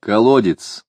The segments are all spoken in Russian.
Колодец.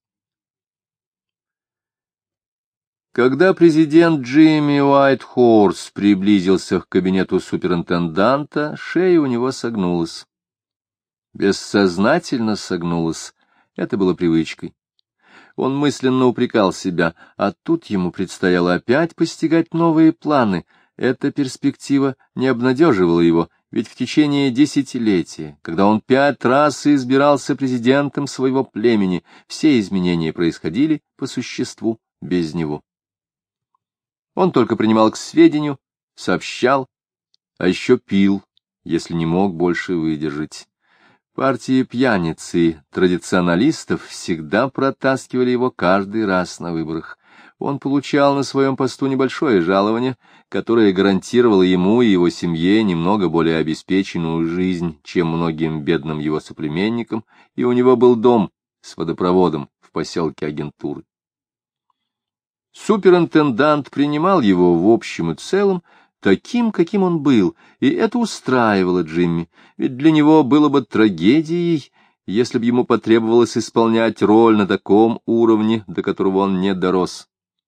Когда президент Джимми Уайтхорс приблизился к кабинету суперинтенданта, шея у него согнулась. Бессознательно согнулась. Это было привычкой. Он мысленно упрекал себя, а тут ему предстояло опять постигать новые планы. Эта перспектива не обнадеживала его, ведь в течение десятилетия, когда он 5 раз избирался президентом своего племени, все изменения происходили по существу без него. Он только принимал к сведению, сообщал, а еще пил, если не мог больше выдержать. Партии пьяниц и традиционалистов всегда протаскивали его каждый раз на выборах. Он получал на своем посту небольшое жалование, которое гарантировало ему и его семье немного более обеспеченную жизнь, чем многим бедным его соплеменникам, и у него был дом с водопроводом в поселке Агентуры. Суперинтендант принимал его в общем и целом таким, каким он был, и это устраивало Джимми, ведь для него было бы трагедией, если бы ему потребовалось исполнять роль на таком уровне, до которого он не дорос.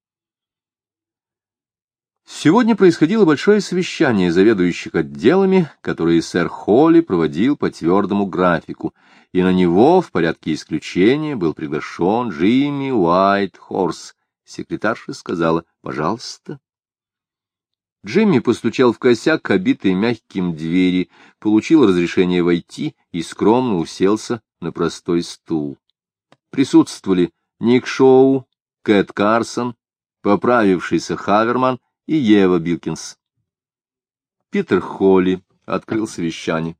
Сегодня происходило большое совещание заведующих отделами, которое сэр Холли проводил по твердому графику, и на него в порядке исключения был приглашен Джимми Уайтхорс. Секретарша сказала: «Пожалуйста». Джимми постучал в косяк, обитой мягким двери, получил разрешение войти и скромно уселся на простой стул. Присутствовали Ник Шоу, Кэт Карсон, поправившийся Хаверман и Ева Билкинс. Питер Холли открыл совещание.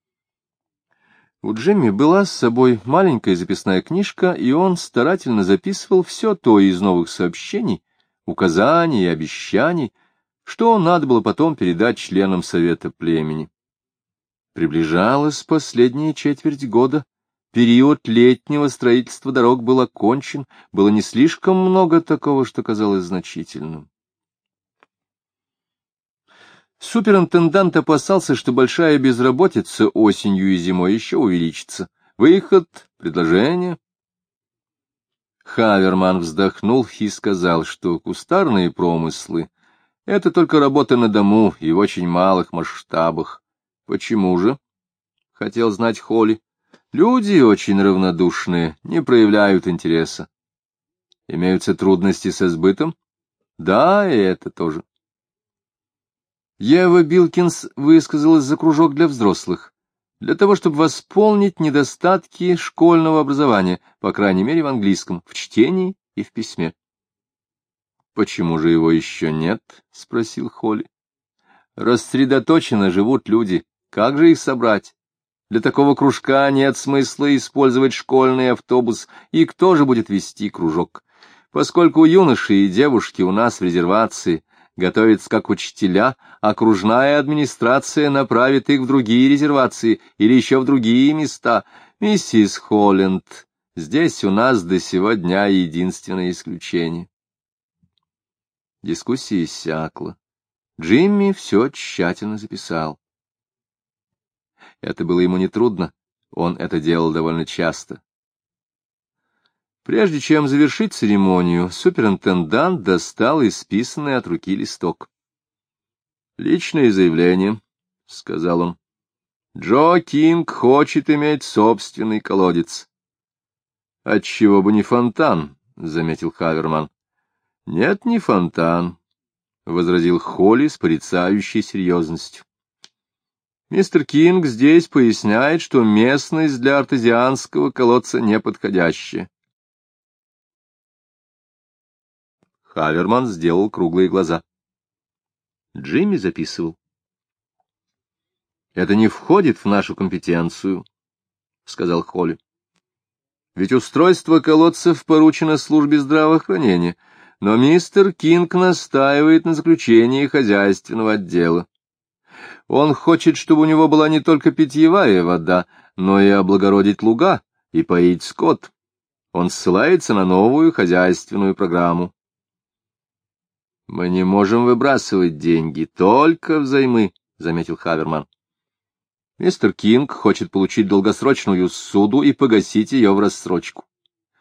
У Джимми была с собой маленькая записная книжка, и он старательно записывал все то из новых сообщений, указаний и обещаний, что надо было потом передать членам совета племени. Приближалась последняя четверть года, период летнего строительства дорог был окончен, было не слишком много такого, что казалось значительным. Суперинтендант опасался, что большая безработица осенью и зимой еще увеличится. Выход, предложение. Хаверман вздохнул и сказал, что кустарные промыслы — это только работа на дому и в очень малых масштабах. Почему же? — хотел знать Холли. Люди очень равнодушные, не проявляют интереса. Имеются трудности со сбытом? Да, и это тоже. Ева Билкинс высказалась за кружок для взрослых, для того, чтобы восполнить недостатки школьного образования, по крайней мере в английском, в чтении и в письме. — Почему же его еще нет? — спросил Холли. — Рассредоточенно живут люди. Как же их собрать? Для такого кружка нет смысла использовать школьный автобус, и кто же будет вести кружок? Поскольку юноши и девушки у нас в резервации готовятся как учителя, окружная администрация направит их в другие резервации или еще в другие места. Миссис Холленд, здесь у нас до сего дня единственное исключение. Дискуссия иссякла. Джимми все тщательно записал. Это было ему нетрудно, он это делал довольно часто. Прежде чем завершить церемонию, суперинтендант достал исписанный от руки листок. «Личное заявление», — сказал он. «Джо Кинг хочет иметь собственный колодец». «Отчего бы не фонтан», — заметил Хаверман. «Нет, не фонтан», — возразил Холли с порицающей серьезностью. «Мистер Кинг здесь поясняет, что местность для артезианского колодца неподходящая». Хаверман сделал круглые глаза. Джимми записывал. «Это не входит в нашу компетенцию», — сказал Холли. «Ведь устройство колодцев поручено службе здравоохранения, но мистер Кинг настаивает на заключении хозяйственного отдела. Он хочет, чтобы у него была не только питьевая вода, но и облагородить луга и поить скот. Он ссылается на новую хозяйственную программу». «Мы не можем выбрасывать деньги, только взаймы», — заметил Хаверман. «Мистер Кинг хочет получить долгосрочную ссуду и погасить ее в рассрочку.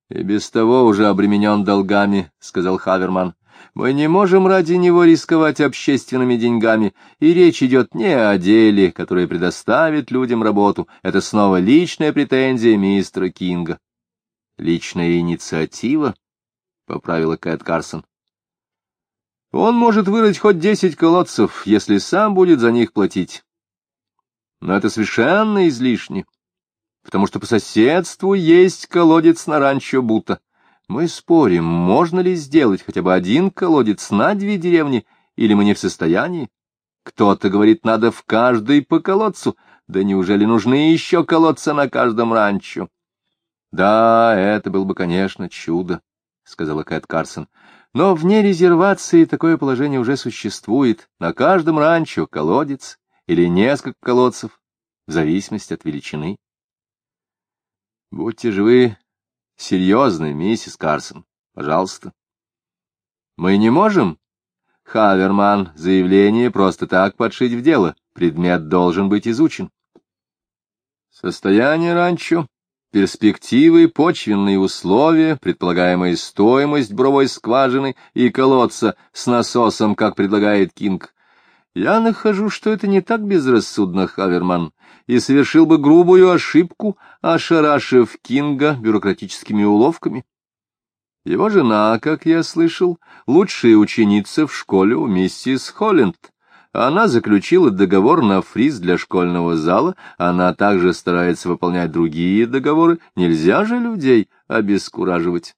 — И без того уже обременен долгами, — сказал Хаверман. — Мы не можем ради него рисковать общественными деньгами, и речь идет не о деле, которое предоставит людям работу. Это снова личная претензия мистера Кинга. — Личная инициатива, — поправила Кэт Карсон. — Он может вырыть хоть 10 колодцев, если сам будет за них платить. Но это совершенно излишне, потому что по соседству есть колодец на ранчо Бута. Мы спорим, можно ли сделать хотя бы один колодец на 2 деревни, или мы не в состоянии. Кто-то говорит, надо в каждой по колодцу. Да неужели нужны еще колодцы на каждом ранчо? — Да, это было бы, конечно, чудо, — сказала Кэт Карсон. — Но вне резервации такое положение уже существует. На каждом ранчо колодец или несколько колодцев, в зависимости от величины. — Будьте же вы серьезны, миссис Карсон, пожалуйста. — Мы не можем, Хаверман, заявление просто так подшить в дело. Предмет должен быть изучен. Состояние ранчо, перспективы, почвенные условия, предполагаемая стоимость буровой скважины и колодца с насосом, как предлагает Кинг. Я нахожу, что это не так безрассудно, Хаверман, и совершил бы грубую ошибку, ошарашив Кинга бюрократическими уловками. Его жена, как я слышал, лучшая ученица в школе у миссис Холленд. Она заключила договор на фриз для школьного зала, она также старается выполнять другие договоры. Нельзя же людей обескураживать.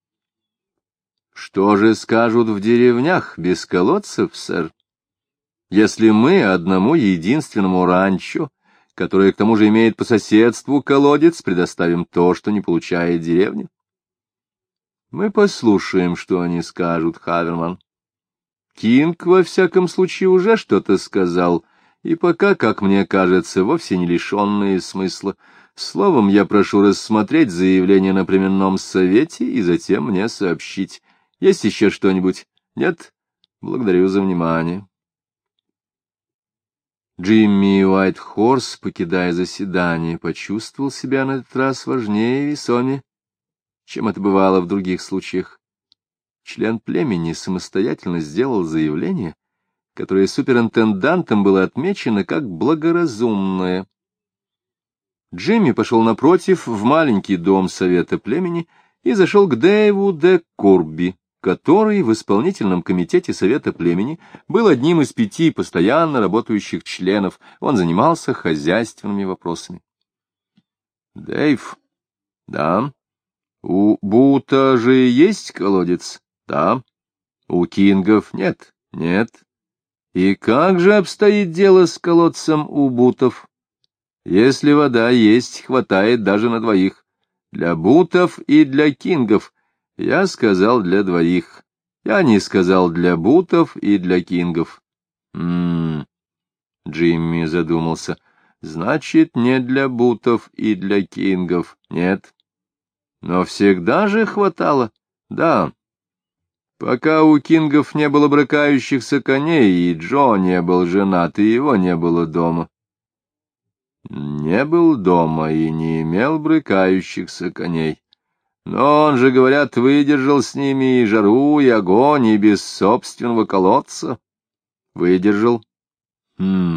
Что же скажут в деревнях без колодцев, сэр? Если мы одному единственному ранчо, которое к тому же имеет по соседству колодец, предоставим то, что не получает деревня? Мы послушаем, что они скажут, Хаверман. Кинг, во всяком случае, уже что-то сказал, и пока, как мне кажется, вовсе не лишенные смысла. Словом, я прошу рассмотреть заявление на племенном совете и затем мне сообщить. Есть еще что-нибудь? Нет? Благодарю за внимание. Джимми Уайтхорс, покидая заседание, почувствовал себя на этот раз важнее и весомее, чем это бывало в других случаях. Член племени самостоятельно сделал заявление, которое суперинтендантом было отмечено как благоразумное. Джимми пошел напротив в маленький дом совета племени и зашел к Дэйву де Корби, который в исполнительном комитете совета племени был одним из 5 постоянно работающих членов. Он занимался хозяйственными вопросами. — Дэйв, да? У Бута же есть колодец? Да. У Кингов нет? Нет. И как же обстоит дело с колодцем у Бутов? Если вода есть, хватает даже на 2. Для Бутов и для Кингов. Я сказал для 2. Я не сказал для Бутов и для Кингов. Джимми задумался. Значит, не для Бутов и для Кингов. Нет. Но всегда же хватало. Да. Пока у Кингов не было брыкающихся коней, и Джо не был женат, и его не было дома. Не был дома и не имел брыкающихся коней. Но он же, говорят, выдержал с ними и жару, и огонь, и без собственного колодца. Выдержал. Он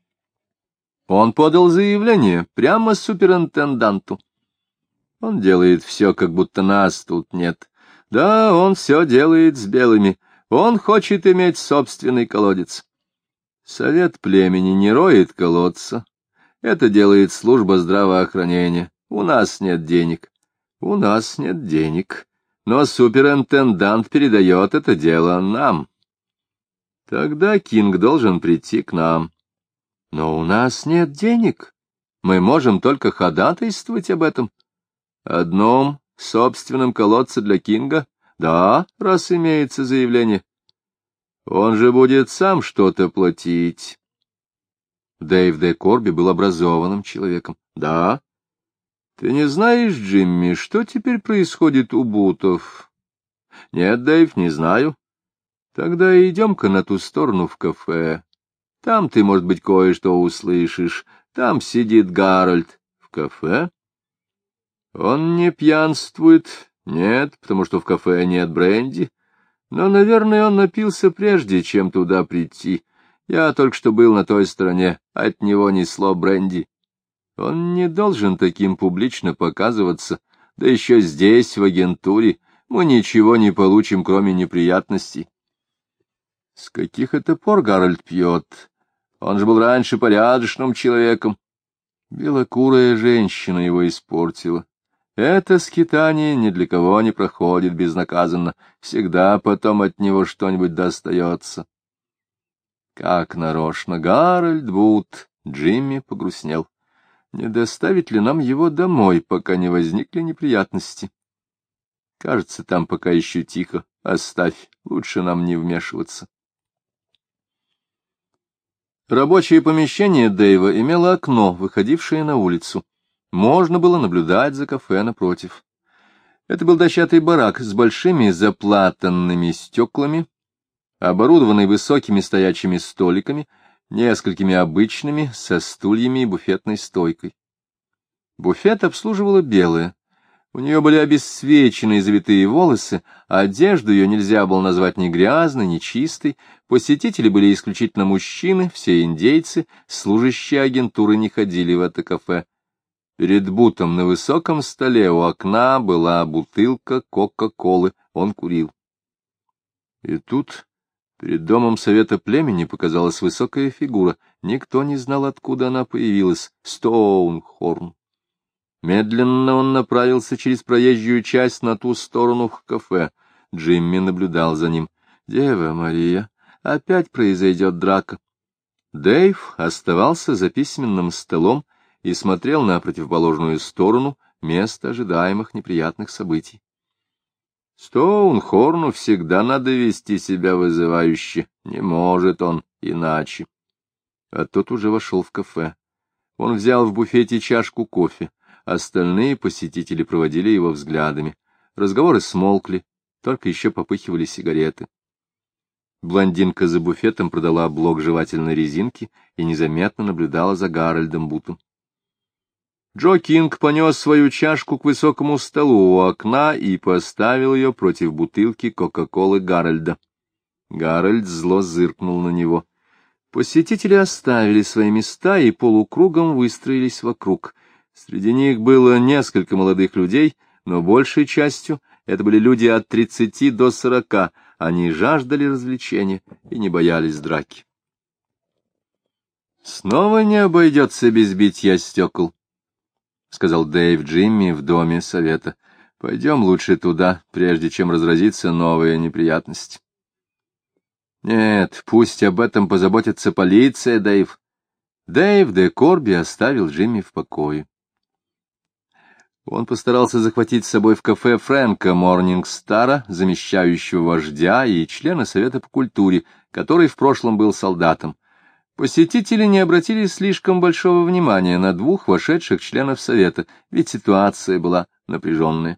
подал заявление прямо суперинтенданту. Он делает все, как будто нас тут нет. Да, он все делает с белыми. Он хочет иметь собственный колодец. Совет племени не роет колодца. Это делает служба здравоохранения. У нас нет денег. У нас нет денег. Но суперинтендант передает это дело нам. Тогда Кинг должен прийти к нам. Но у нас нет денег. Мы можем только ходатайствовать об этом. Одном собственном колодце для Кинга? Да, раз имеется заявление. Он же будет сам что-то платить. Дэйв де Корби был образованным человеком. Да. Ты не знаешь, Джимми, что теперь происходит у Бутов? Нет, Дэйв, не знаю. Тогда идем-ка на ту сторону в кафе. Там ты, может быть, кое-что услышишь. Там сидит Гарольд. В кафе? Он не пьянствует, Нет, потому что в кафе нет бренди. Но, наверное, он напился прежде, чем туда прийти. Я только что был на той стороне, от него несло бренди. Он не должен таким публично показываться, да еще здесь, в агентуре, мы ничего не получим, кроме неприятностей. С каких это пор Гарольд пьет? Он же был раньше порядочным человеком. Белокурая женщина его испортила. Это скитание ни для кого не проходит безнаказанно, всегда потом от него что-нибудь достается. Как нарочно, Гарольд Вуд! Джимми погрустнел. Не доставить ли нам его домой, пока не возникли неприятности? Кажется, там пока еще тихо. Оставь, лучше нам не вмешиваться. Рабочее помещение Дэйва имело окно, выходившее на улицу. Можно было наблюдать за кафе напротив. Это был дощатый барак с большими заплатанными стеклами, оборудованный высокими стоячими столиками, несколькими обычными, со стульями и буфетной стойкой. Буфет обслуживала белая. У нее были обесцвеченные завитые волосы, а одежду ее нельзя было назвать ни грязной, ни чистой. Посетители были исключительно мужчины, все индейцы, служащие агентуры не ходили в это кафе. Перед Бутом на высоком столе у окна была бутылка Кока-Колы, он курил. И тут перед домом совета племени показалась высокая фигура, никто не знал, откуда она появилась, Стоунхорн. Медленно он направился через проезжую часть на ту сторону к кафе. Джимми наблюдал за ним. «Дева Мария, опять произойдет драка». Дэйв оставался за письменным столом и смотрел на противоположную сторону, место ожидаемых неприятных событий. Стоунхорну всегда надо вести себя вызывающе, не может он иначе. А тот уже вошел в кафе. Он взял в буфете чашку кофе. Остальные посетители проводили его взглядами. Разговоры смолкли, только еще попыхивали сигареты. Блондинка за буфетом продала блок жевательной резинки и незаметно наблюдала за Гарольдом Бутом. Джо Кинг понес свою чашку к высокому столу у окна и поставил ее против бутылки Кока-Колы Гарольда. Гарольд зло зыркнул на него. Посетители оставили свои места и полукругом выстроились вокруг. Среди них было несколько молодых людей, но большей частью это были люди от 30 до 40. Они жаждали развлечения и не боялись драки. «Снова не обойдется без битья стекол», — сказал Дэйв Джимми в доме совета. «Пойдем лучше туда, прежде чем разразится новая неприятность». «Нет, пусть об этом позаботится полиция, Дэйв». Дэйв де Корби оставил Джимми в покое. Он постарался захватить с собой в кафе Фрэнка Морнингстара, замещающего вождя и члена Совета по культуре, который в прошлом был солдатом. Посетители не обратили слишком большого внимания на двух вошедших членов Совета, ведь ситуация была напряженная.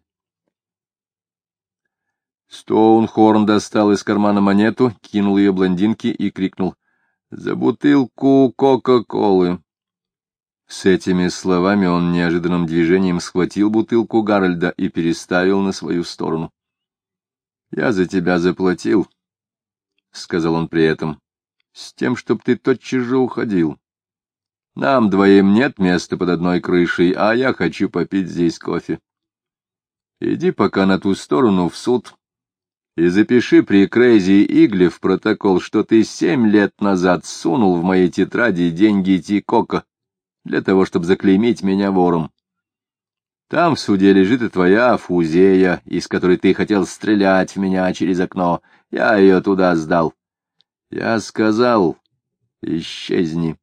Стоунхорн достал из кармана монету, кинул ее блондинке и крикнул: «За бутылку Кока-Колы!» С этими словами он неожиданным движением схватил бутылку Гарольда и переставил на свою сторону. «Я за тебя заплатил», — сказал он при этом, — «с тем, чтоб ты тотчас же уходил. Нам двоим нет места под одной крышей, а я хочу попить здесь кофе. Иди пока на ту сторону в суд и запиши при Крейзи Игле в протокол, что ты 7 лет назад сунул в мои тетради деньги Тикока для того, чтобы заклеймить меня вором. Там в суде лежит и твоя фузея, из которой ты хотел стрелять в меня через окно. Я ее туда сдал. Я сказал, исчезни».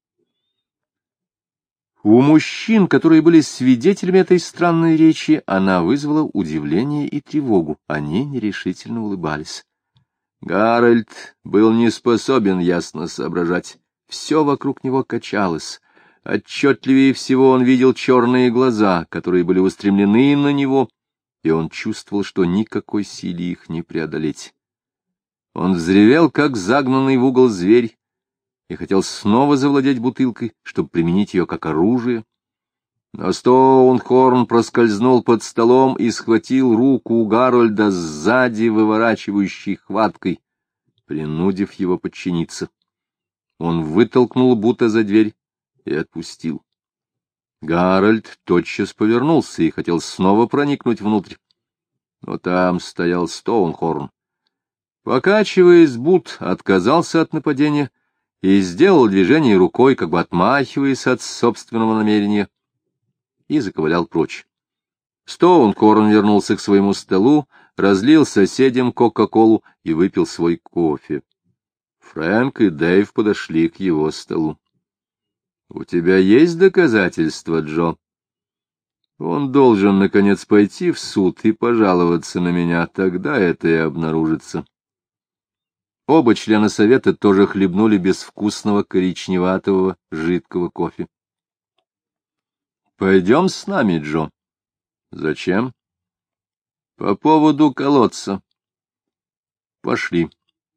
У мужчин, которые были свидетелями этой странной речи, она вызвала удивление и тревогу. Они нерешительно улыбались. Гарольд был не способен ясно соображать. Все вокруг него качалось. Отчетливее всего он видел черные глаза, которые были устремлены на него, и он чувствовал, что никакой силе их не преодолеть. Он взревел, как загнанный в угол зверь, и хотел снова завладеть бутылкой, чтобы применить ее как оружие. Но Стоунхорн проскользнул под столом и схватил руку Гарольда сзади выворачивающей хваткой, принудив его подчиниться. Он вытолкнул Бута за дверь и отпустил. Гарольд тотчас повернулся и хотел снова проникнуть внутрь. Но там стоял Стоунхорн. Покачиваясь, Бут отказался от нападения и сделал движение рукой, как бы отмахиваясь от собственного намерения, и заковылял прочь. Стоунхорн вернулся к своему столу, разлил соседям кока-колу и выпил свой кофе. Фрэнк и Дэйв подошли к его столу. — У тебя есть доказательства, Джо? Он должен, наконец, пойти в суд и пожаловаться на меня, тогда это и обнаружится. Оба члена совета тоже хлебнули безвкусного коричневатого жидкого кофе. — Пойдем с нами, Джо. — Зачем? — По поводу колодца. — Пошли.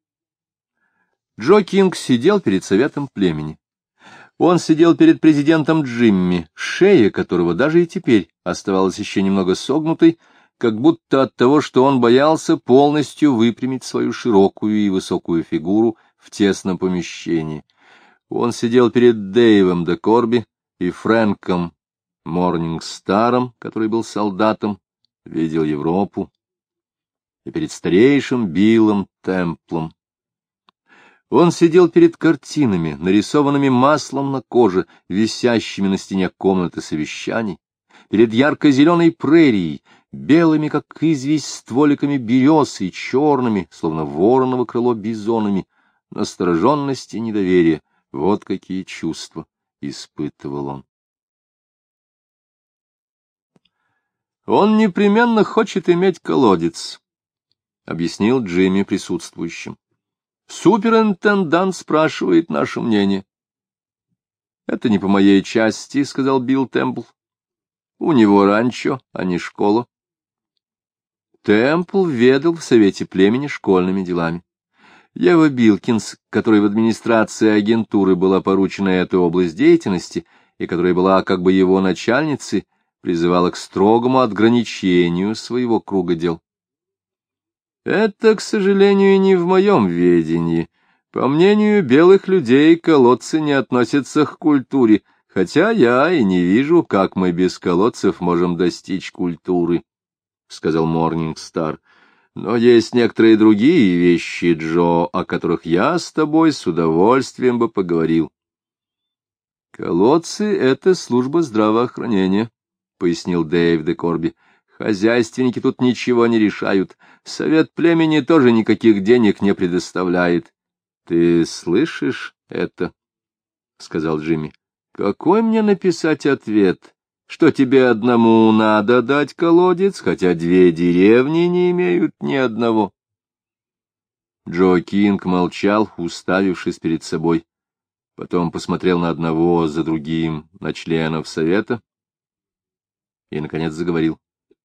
Джо Кинг сидел перед советом племени. Он сидел перед президентом Джимми, шея которого даже и теперь оставалась еще немного согнутой, как будто от того, что он боялся полностью выпрямить свою широкую и высокую фигуру в тесном помещении. Он сидел перед Дэйвом де Корби и Фрэнком Морнингстаром, который был солдатом, видел Европу, и перед старейшим Биллом Темплом. Он сидел перед картинами, нарисованными маслом на коже, висящими на стене комнаты совещаний, перед ярко-зеленой прерией, белыми, как известь, стволиками берез и черными, словно вороново крыло, бизонами. Настороженность и недоверие — вот какие чувства испытывал он. «Он непременно хочет иметь колодец», — объяснил Джимми присутствующим. «Суперинтендант спрашивает наше мнение». «Это не по моей части», — сказал Билл Темпл. «У него ранчо, а не школа». Темпл ведал в совете племени школьными делами. Ева Билкинс, которой в администрации агентуры была поручена эта область деятельности и которая была как бы его начальницей, призывала к строгому отграничению своего круга дел. Это, к сожалению, не в моем ведении. По мнению белых людей, колодцы не относятся к культуре, хотя я и не вижу, как мы без колодцев можем достичь культуры, — сказал Морнингстар. Но есть некоторые другие вещи, Джо, о которых я с тобой с удовольствием бы поговорил. Колодцы — это служба здравоохранения, — пояснил Дэйв де Корби. Хозяйственники тут ничего не решают. Совет племени тоже никаких денег не предоставляет. — Ты слышишь это? — сказал Джимми. — Какой мне написать ответ? Что тебе одному надо дать колодец, хотя 2 деревни не имеют ни одного? Джо Кинг молчал, уставившись перед собой. Потом посмотрел на одного за другим, на членов совета, и, наконец, заговорил.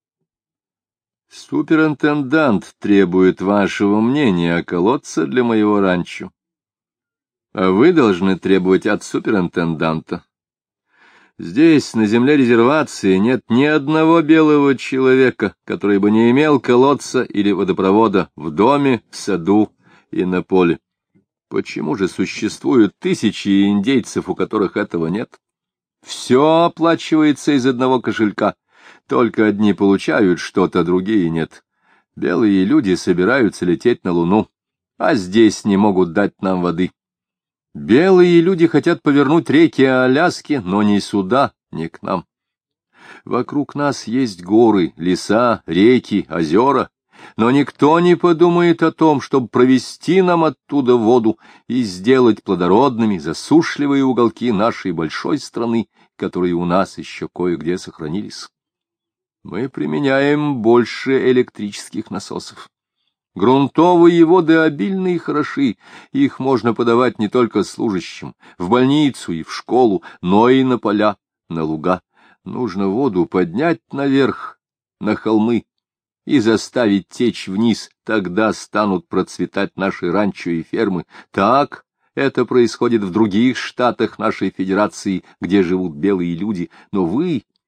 Суперинтендант требует вашего мнения о колодце для моего ранчо. А вы должны требовать от суперинтенданта. Здесь, на земле резервации, нет ни одного белого человека, который бы не имел колодца или водопровода в доме, в саду и на поле. Почему же существуют тысячи индейцев, у которых этого нет? Все оплачивается из одного кошелька. Только одни получают что-то, другие нет. Белые люди собираются лететь на Луну, а здесь не могут дать нам воды. Белые люди хотят повернуть реки Аляски, но ни сюда, ни к нам. Вокруг нас есть горы, леса, реки, озера, но никто не подумает о том, чтобы провести нам оттуда воду и сделать плодородными засушливые уголки нашей большой страны, которые у нас еще кое-где сохранились. Мы применяем больше электрических насосов. Грунтовые воды обильны и хороши, их можно подавать не только служащим, в больницу и в школу, но и на поля, на луга. Нужно воду поднять наверх, на холмы, и заставить течь вниз, тогда станут процветать наши ранчо и фермы. Так это происходит в других штатах нашей федерации, где живут белые люди, но вы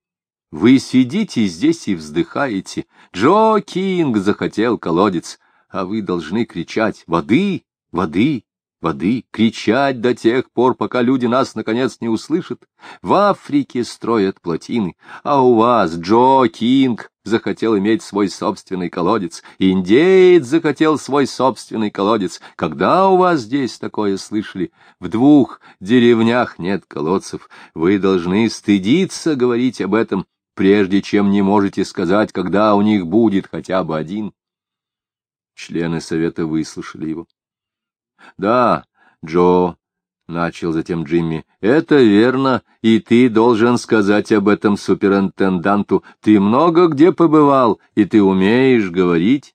Вы сидите здесь и вздыхаете. Джо Кинг захотел колодец, а вы должны кричать: «Воды! Воды! Воды!» Кричать до тех пор, пока люди нас, наконец, не услышат. В Африке строят плотины, а у вас Джо Кинг захотел иметь свой собственный колодец. Индеец захотел свой собственный колодец. Когда у вас здесь такое слышали? В 2 деревнях нет колодцев. Вы должны стыдиться говорить об этом, прежде чем не можете сказать, когда у них будет хотя бы один. Члены совета выслушали его. — Да, Джо, — начал затем Джимми, — это верно, и ты должен сказать об этом суперинтенданту. Ты много где побывал, и ты умеешь говорить.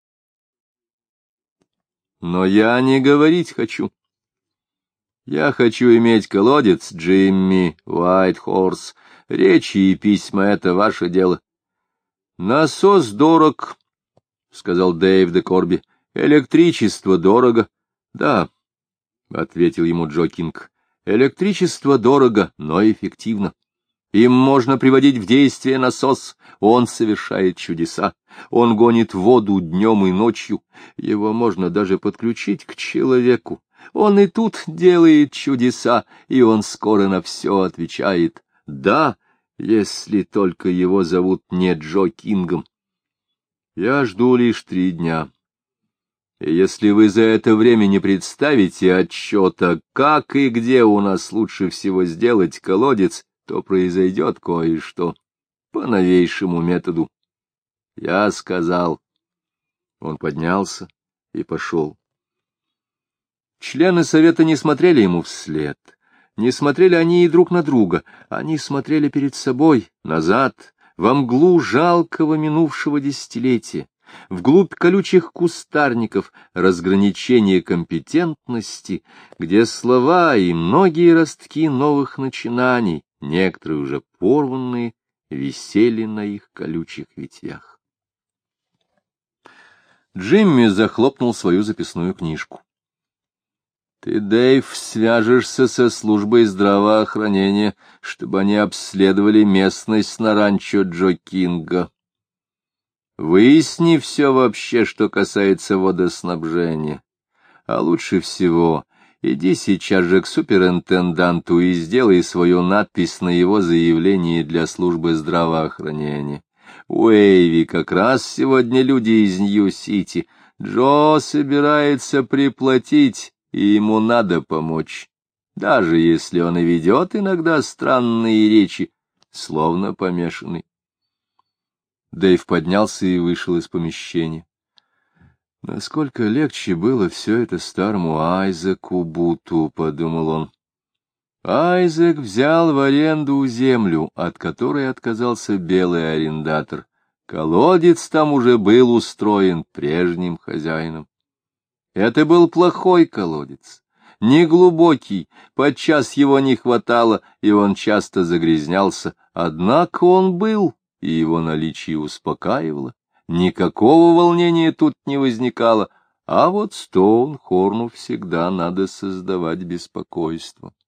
Но я не говорить хочу. Я хочу иметь колодец, Джимми Уайтхорс. Речи и письма — это ваше дело. Насос дорог, — сказал Дэйв де Корби. Электричество дорого. Да, — ответил ему Джо Кинг, — электричество дорого, но эффективно. Им можно приводить в действие насос, он совершает чудеса, он гонит воду днем и ночью, его можно даже подключить к человеку. Он и тут делает чудеса, и он скоро на все отвечает. Да, если только его зовут не Джо Кингом. Я жду лишь 3 дня. И если вы за это время не представите отчета, как и где у нас лучше всего сделать колодец, то произойдет кое-что по новейшему методу. Я сказал. Он поднялся и пошел. Члены совета не смотрели ему вслед. Не смотрели они и друг на друга. Они смотрели перед собой, назад, во мглу жалкого минувшего десятилетия, вглубь колючих кустарников, разграничения компетентности, где слова и многие ростки новых начинаний, некоторые уже порванные, висели на их колючих ветвях. Джимми захлопнул свою записную книжку. Ты, Дэйв, свяжешься со службой здравоохранения, чтобы они обследовали местность на ранчо Джо Кинга. Выясни все вообще, что касается водоснабжения. А лучше всего иди сейчас же к суперинтенданту и сделай свою надпись на его заявлении для службы здравоохранения. У Эйви как раз сегодня люди из Нью-Сити. Джо собирается приплатить, и ему надо помочь, даже если он и ведет иногда странные речи, словно помешанный. Дэйв поднялся и вышел из помещения. Насколько легче было все это старому Айзеку Буту, — подумал он. Айзек взял в аренду землю, от которой отказался белый арендатор. Колодец там уже был устроен прежним хозяином. Это был плохой колодец, неглубокий, подчас его не хватало, и он часто загрязнялся, однако он был, и его наличие успокаивало, никакого волнения тут не возникало, а вот Стоунхорну всегда надо создавать беспокойство.